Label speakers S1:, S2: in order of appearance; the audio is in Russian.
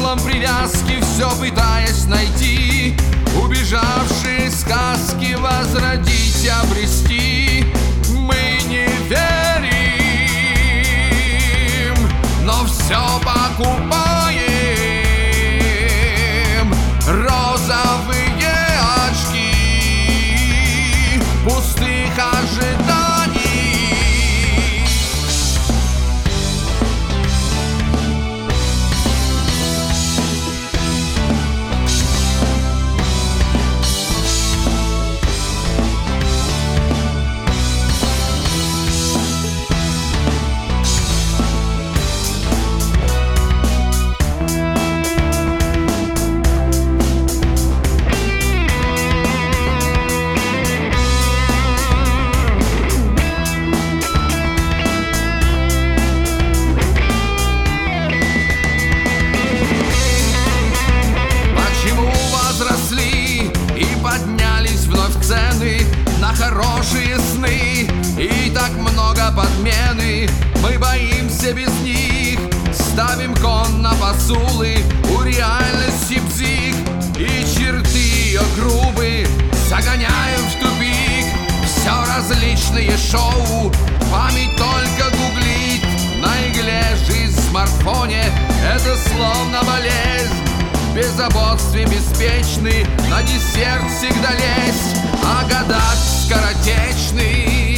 S1: узлом привязки, все пытаясь найти, убежавшие сказки возродить и обрести. Мы не верим, но все покупаем. Розовые очки пустых ожиданий. Поднялись вновь цены на хорошие сны, и так много подмены. Мы боимся без них, ставим кон на посулы. У реальности псих, и черты ее грубы загоняем в тупик. Все различные шоу, память только гуглит. На игле жизнь в смартфоне — это словно болезнь. В беззаботстве беспечны, на десерт всегда лезть, а года скоротечны.